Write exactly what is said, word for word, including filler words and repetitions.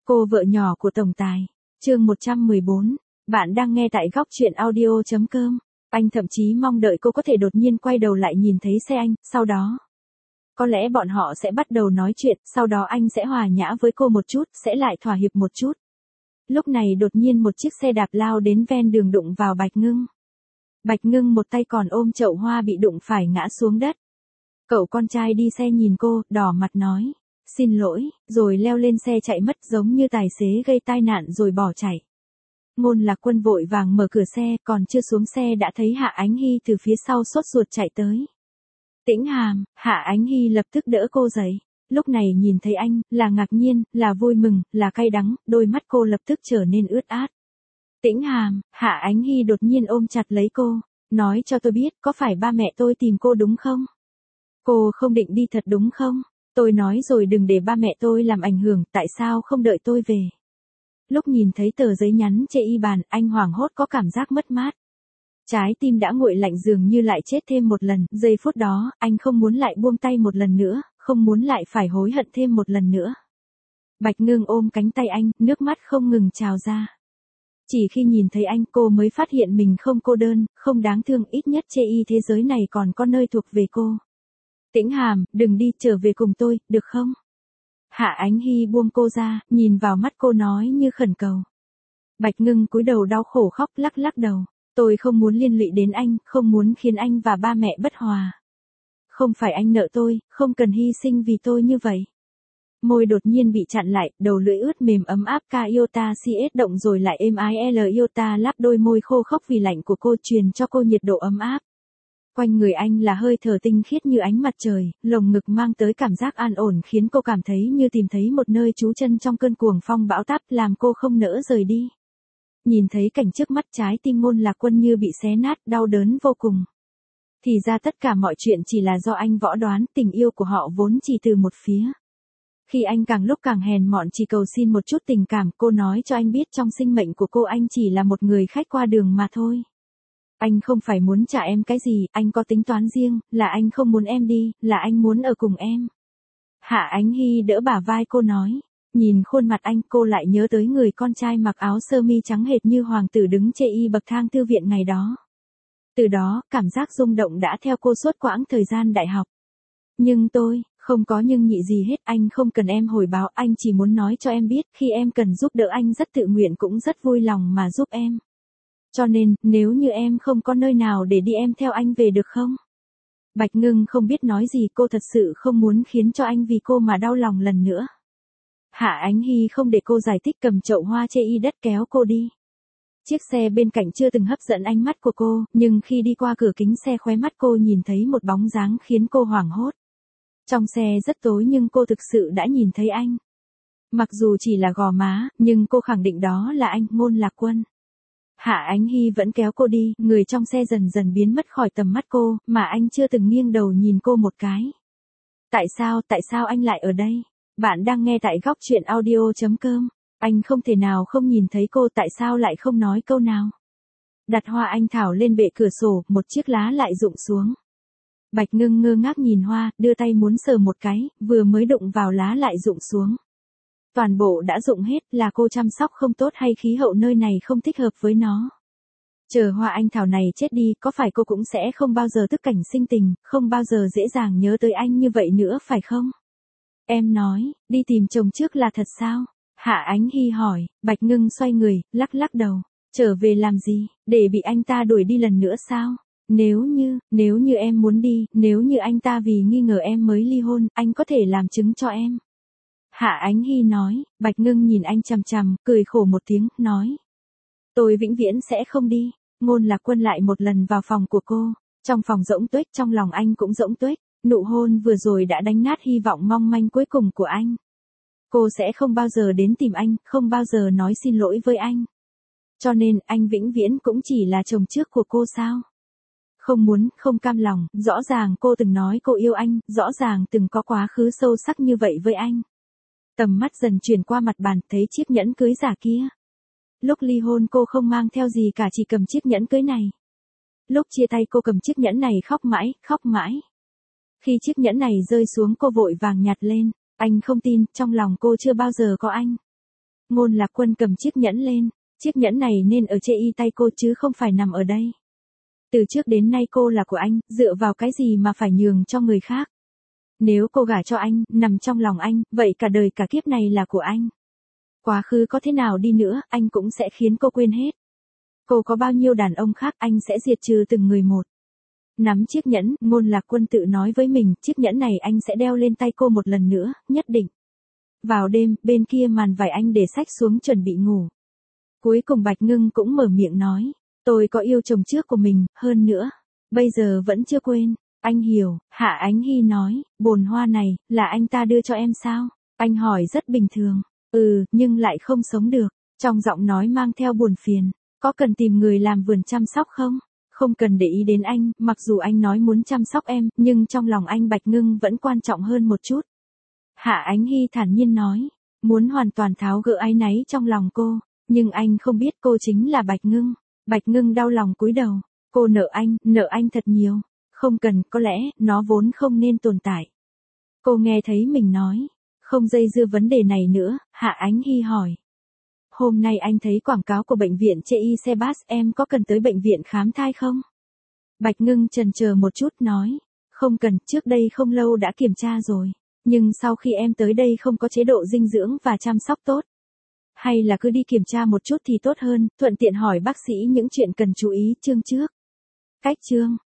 Cô vợ nhỏ của tổng tài. Chương một trăm mười bốn. Bạn đang nghe tại góc truyện audio chấm com. Anh thậm chí mong đợi cô có thể đột nhiên quay đầu lại nhìn thấy xe anh, sau đó có lẽ bọn họ sẽ bắt đầu nói chuyện, sau đó anh sẽ hòa nhã với cô một chút, sẽ lại thỏa hiệp một chút. Lúc này đột nhiên một chiếc xe đạp lao đến ven đường đụng vào Bạch Ngưng. Bạch Ngưng một tay còn ôm chậu hoa bị đụng phải ngã xuống đất. Cậu con trai đi xe nhìn cô, đỏ mặt nói, xin lỗi, rồi leo lên xe chạy mất giống như tài xế gây tai nạn rồi bỏ chạy. Ngôn Lạc Quân vội vàng mở cửa xe, còn chưa xuống xe đã thấy Hạ Ánh Hy từ phía sau sốt ruột chạy tới. Tĩnh Hàm, Hạ Ánh Hy lập tức đỡ cô dậy. Lúc này nhìn thấy anh, là ngạc nhiên, là vui mừng, là cay đắng, đôi mắt cô lập tức trở nên ướt át. Tĩnh Hàm, Hạ Ánh Hy đột nhiên ôm chặt lấy cô, nói cho tôi biết, có phải ba mẹ tôi tìm cô đúng không? Cô không định đi thật đúng không? Tôi nói rồi đừng để ba mẹ tôi làm ảnh hưởng, tại sao không đợi tôi về? Lúc nhìn thấy tờ giấy nhắn trên y bàn, anh hoảng hốt có cảm giác mất mát. Trái tim đã nguội lạnh dường như lại chết thêm một lần, giây phút đó, anh không muốn lại buông tay một lần nữa, không muốn lại phải hối hận thêm một lần nữa. Bạch Ngưng ôm cánh tay anh, nước mắt không ngừng trào ra. Chỉ khi nhìn thấy anh cô mới phát hiện mình không cô đơn, không đáng thương, ít nhất trên y thế giới này còn có nơi thuộc về cô. Tĩnh Hàm, đừng đi, trở về cùng tôi, được không? Hạ Ánh Hy buông cô ra, nhìn vào mắt cô nói như khẩn cầu. Bạch Ngưng cúi đầu đau khổ khóc lắc lắc đầu. Tôi không muốn liên lụy đến anh, không muốn khiến anh và ba mẹ bất hòa. Không phải anh nợ tôi, không cần hy sinh vì tôi như vậy. Môi đột nhiên bị chặn lại, đầu lưỡi ướt mềm ấm áp ca iota cs động rồi lại êm ái l iota lắp đôi môi khô khốc vì lạnh của cô truyền cho cô nhiệt độ ấm áp. Quanh người anh là hơi thở tinh khiết như ánh mặt trời, lồng ngực mang tới cảm giác an ổn khiến cô cảm thấy như tìm thấy một nơi trú chân trong cơn cuồng phong bão táp làm cô không nỡ rời đi. Nhìn thấy cảnh trước mắt trái tim Ngôn Lạc Quân như bị xé nát, đau đớn vô cùng. Thì ra tất cả mọi chuyện chỉ là do anh võ đoán, tình yêu của họ vốn chỉ từ một phía. Khi anh càng lúc càng hèn mọn chỉ cầu xin một chút tình cảm, cô nói cho anh biết trong sinh mệnh của cô anh chỉ là một người khách qua đường mà thôi. Anh không phải muốn trả em cái gì, anh có tính toán riêng, là anh không muốn em đi, là anh muốn ở cùng em. Hạ Ánh Hy đỡ bả vai cô nói. Nhìn khuôn mặt anh cô lại nhớ tới người con trai mặc áo sơ mi trắng hệt như hoàng tử đứng trên y bậc thang thư viện ngày đó. Từ đó, cảm giác rung động đã theo cô suốt quãng thời gian đại học. Nhưng tôi, không có nhưng nhị gì hết, anh không cần em hồi báo, anh chỉ muốn nói cho em biết, khi em cần giúp đỡ anh rất tự nguyện cũng rất vui lòng mà giúp em. Cho nên, nếu như em không có nơi nào để đi em theo anh về được không? Bạch Ngưng không biết nói gì, cô thật sự không muốn khiến cho anh vì cô mà đau lòng lần nữa. Hạ Ánh Hy không để cô giải thích, cầm chậu hoa chê y đất kéo cô đi. Chiếc xe bên cạnh chưa từng hấp dẫn ánh mắt của cô, nhưng khi đi qua cửa kính xe khóe mắt cô nhìn thấy một bóng dáng khiến cô hoảng hốt. Trong xe rất tối nhưng cô thực sự đã nhìn thấy anh. Mặc dù chỉ là gò má, nhưng cô khẳng định đó là anh, Ngôn Lạc Quân. Hạ Ánh Hy vẫn kéo cô đi, người trong xe dần dần biến mất khỏi tầm mắt cô, mà anh chưa từng nghiêng đầu nhìn cô một cái. Tại sao, tại sao anh lại ở đây? Bạn đang nghe tại góc truyện audio chấm com. Anh không thể nào không nhìn thấy cô, tại sao lại không nói câu nào? Đặt hoa anh thảo lên bệ cửa sổ, một chiếc lá lại rụng xuống. Bạch Ngưng ngơ ngác nhìn hoa, đưa tay muốn sờ một cái, vừa mới đụng vào lá lại rụng xuống. Toàn bộ đã rụng hết, là cô chăm sóc không tốt hay khí hậu nơi này không thích hợp với nó? Chờ hoa anh thảo này chết đi, có phải cô cũng sẽ không bao giờ tức cảnh sinh tình, không bao giờ dễ dàng nhớ tới anh như vậy nữa phải không? Em nói, đi tìm chồng trước là thật sao? Hạ Ánh Hy hỏi. Bạch Ngưng xoay người, lắc lắc đầu. Trở về làm gì, để bị anh ta đuổi đi lần nữa sao? Nếu như, nếu như em muốn đi, nếu như anh ta vì nghi ngờ em mới ly hôn, anh có thể làm chứng cho em. Hạ Ánh Hy nói. Bạch Ngưng nhìn anh chằm chằm, cười khổ một tiếng, nói. Tôi vĩnh viễn sẽ không đi. Ngôn Lạc Quân lại một lần vào phòng của cô. Trong phòng rỗng tuếch, trong lòng anh cũng rỗng tuếch. Nụ hôn vừa rồi đã đánh nát hy vọng mong manh cuối cùng của anh. Cô sẽ không bao giờ đến tìm anh, không bao giờ nói xin lỗi với anh. Cho nên, anh vĩnh viễn cũng chỉ là chồng trước của cô sao? Không muốn, không cam lòng, rõ ràng cô từng nói cô yêu anh, rõ ràng từng có quá khứ sâu sắc như vậy với anh. Tầm mắt dần chuyển qua mặt bàn, thấy chiếc nhẫn cưới giả kia. Lúc ly hôn cô không mang theo gì cả, chỉ cầm chiếc nhẫn cưới này. Lúc chia tay cô cầm chiếc nhẫn này khóc mãi, khóc mãi. Khi chiếc nhẫn này rơi xuống cô vội vàng nhặt lên. Anh không tin, trong lòng cô chưa bao giờ có anh. Ngôn Lạc Quân cầm chiếc nhẫn lên, chiếc nhẫn này nên ở trên y tay cô chứ không phải nằm ở đây. Từ trước đến nay cô là của anh, dựa vào cái gì mà phải nhường cho người khác. Nếu cô gả cho anh, nằm trong lòng anh, vậy cả đời cả kiếp này là của anh. Quá khứ có thế nào đi nữa, anh cũng sẽ khiến cô quên hết. Cô có bao nhiêu đàn ông khác, anh sẽ diệt trừ từng người một. Nắm chiếc nhẫn, Ngôn Lạc Quân tự nói với mình, chiếc nhẫn này anh sẽ đeo lên tay cô một lần nữa, nhất định. Vào đêm, bên kia màn vải anh để sách xuống chuẩn bị ngủ. Cuối cùng Bạch Ngưng cũng mở miệng nói, tôi có yêu chồng trước của mình, hơn nữa, bây giờ vẫn chưa quên. Anh hiểu, Hạ Ánh Hy nói, bồn hoa này, là anh ta đưa cho em sao? Anh hỏi rất bình thường, ừ, nhưng lại không sống được. Trong giọng nói mang theo buồn phiền, có cần tìm người làm vườn chăm sóc không? Không cần để ý đến anh, mặc dù anh nói muốn chăm sóc em, nhưng trong lòng anh Bạch Ngưng vẫn quan trọng hơn một chút. Hạ Ánh Hy thản nhiên nói, muốn hoàn toàn tháo gỡ áy náy trong lòng cô, nhưng anh không biết cô chính là Bạch Ngưng. Bạch Ngưng đau lòng cúi đầu, cô nợ anh, nợ anh thật nhiều. Không cần, có lẽ, nó vốn không nên tồn tại. Cô nghe thấy mình nói, không dây dưa vấn đề này nữa, Hạ Ánh Hy hỏi. Hôm nay anh thấy quảng cáo của bệnh viện Chê Y Sebas, em có cần tới bệnh viện khám thai không? Bạch Ngưng chần chờ một chút nói, không cần, trước đây không lâu đã kiểm tra rồi. Nhưng sau khi em tới đây không có chế độ dinh dưỡng và chăm sóc tốt. Hay là cứ đi kiểm tra một chút thì tốt hơn, thuận tiện hỏi bác sĩ những chuyện cần chú ý chương trước. Cách chương